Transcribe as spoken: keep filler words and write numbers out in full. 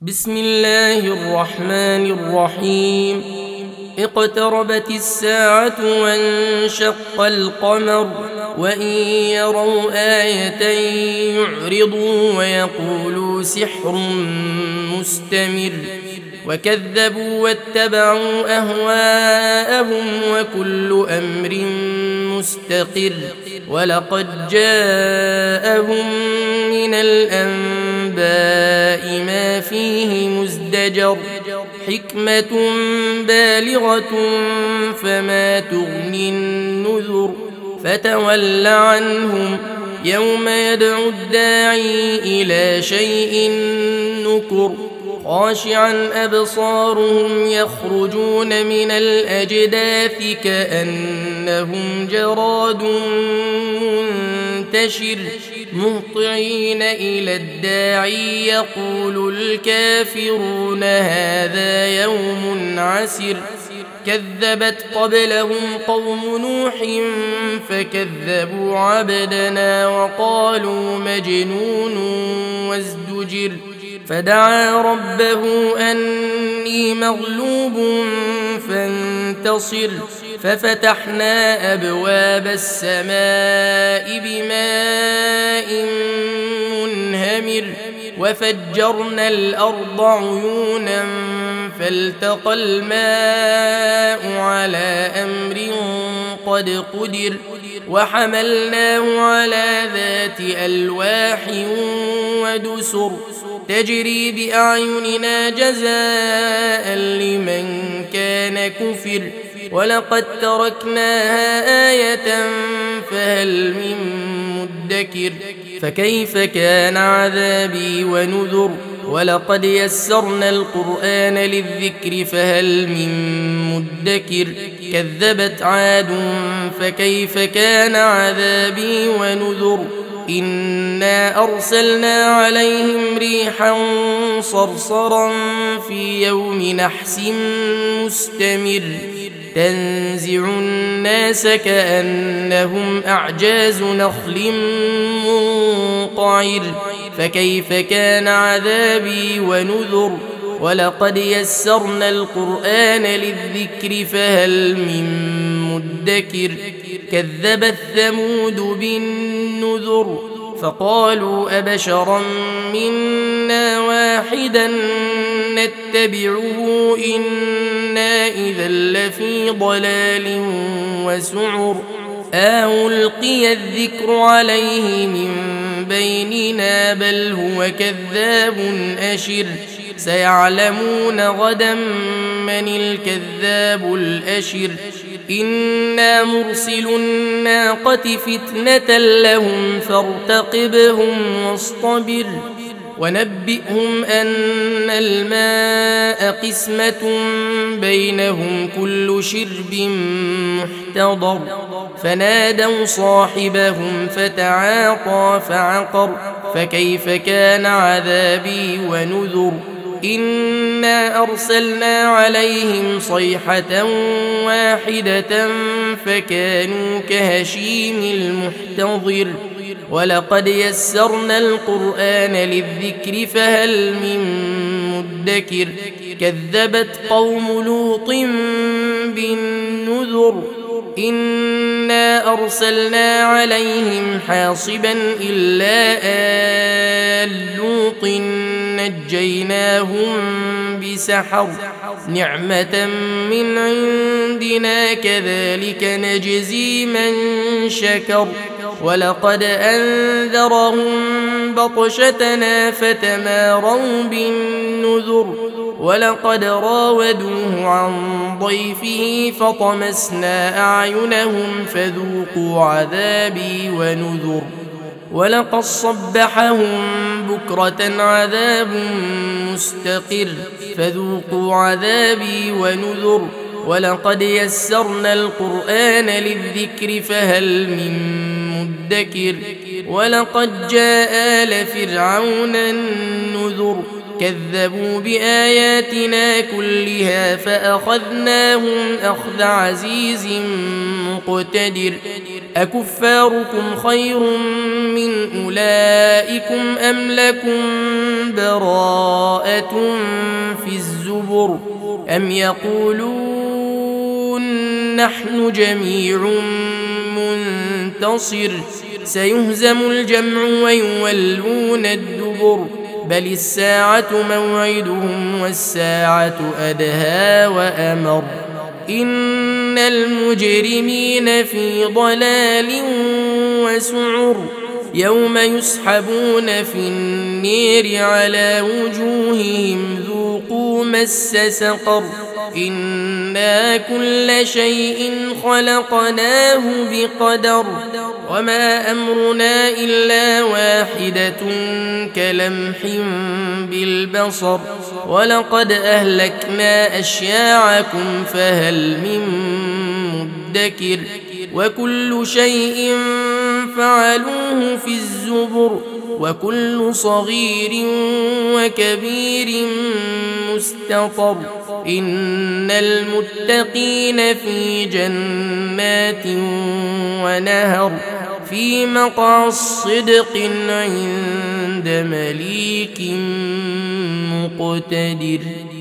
بسم الله الرحمن الرحيم. اقتربت الساعة وانشق القمر وإن يروا آية يعرضوا ويقولوا سحر مستمر وكذبوا واتبعوا أهواءهم وكل أمر مستقر ولقد جاءهم من الأنباء ما فيه مزدجر حكمة بالغة فما تغني النذر فتول عنهم يوم يدعو الداعي إلى شيء نكر خاشعا أبصارهم يخرجون من الأجداث كأنهم جراد منتشر مهطعين إلى الداعي يقول الكافرون هذا يوم عسر كذبت قبلهم قوم نوح فكذبوا عبدنا وقالوا مجنون وازدجر فدعا ربه أني مغلوب فانتصر ففتحنا أبواب السماء بماء منهمر وفجرنا الأرض عيونا فالتقى الماء على أمر قد قدر وحملناه على ذات ألواح ودسر تجري بأعيننا جزاء لمن كان كفر ولقد تركناها آية فهل من مدكر فكيف كان عذابي ونذر ولقد يسرنا القرآن للذكر فهل من مدكر كذبت عاد فكيف كان عذابي ونذر إنا أرسلنا عليهم ريحا صرصرا في يوم نحس مستمر تنزع الناس كأنهم أعجاز نخل منقعر فكيف كان عذابي ونذر ولقد يسرنا القرآن للذكر فهل من مدكر كذبت ثمود بالنذر فقالوا أبشرا منا واحدا نتبعه إنا إذا لفي ضلال وسعر ألقي الذكر عليه من بيننا بل هو كذاب أشر سيعلمون غدا من الكذاب الأشر إنا مرسل الناقة فتنة لهم فارتقبهم واصطبر ونبئهم أن الماء قسمة بينهم كل شرب محتضر فنادوا صاحبهم فتعاطى فعقر فكيف كان عذابي ونذر إنا أرسلنا عليهم صيحة واحدة فكانوا كهشيم المحتضر ولقد يسرنا القرآن للذكر فهل من مدكر كذبت قوم لوط بالنذر إنا أرسلنا عليهم حاصبا إلا آل لوط نجيناهم بسحر نعمة من عندنا كذلك نجزي من شكر ولقد أنذرهم بطشتنا فتماروا بالنذر ولقد راودوه عن ضيفه فطمسنا أعينهم فذوقوا عذابي ونذر ولقد صبحهم بكرة عذاب مستقر فذوقوا عذابي ونذر ولقد يسرنا القرآن للذكر فهل من مدكر ولقد جاء آل فرعون النذر كذبوا بآياتنا كلها فأخذناهم أخذ عزيز مقتدر أكفاركم خير من أولئكم أم لكم براءة في الزبر أم يقولون نحن جميع منتصر سيهزم الجمع ويولون الدبر بل الساعة موعدهم والساعة أدهى وأمر إن المجرمين في ضلال وسعر يوم يسحبون في النير على وجوههم ذوقوا مس سقر إنا كل شيء خلقناه بقدر وما أمرنا إلا واحدة كلمح بالبصر ولقد أهلكنا أشياعكم فهل من مدكر وكل شيء فعلوه في الزبر وكل صغير وكبير مستطر إن المتقين في جنات ونهر في مقعد صدق عند مليك مقتدر.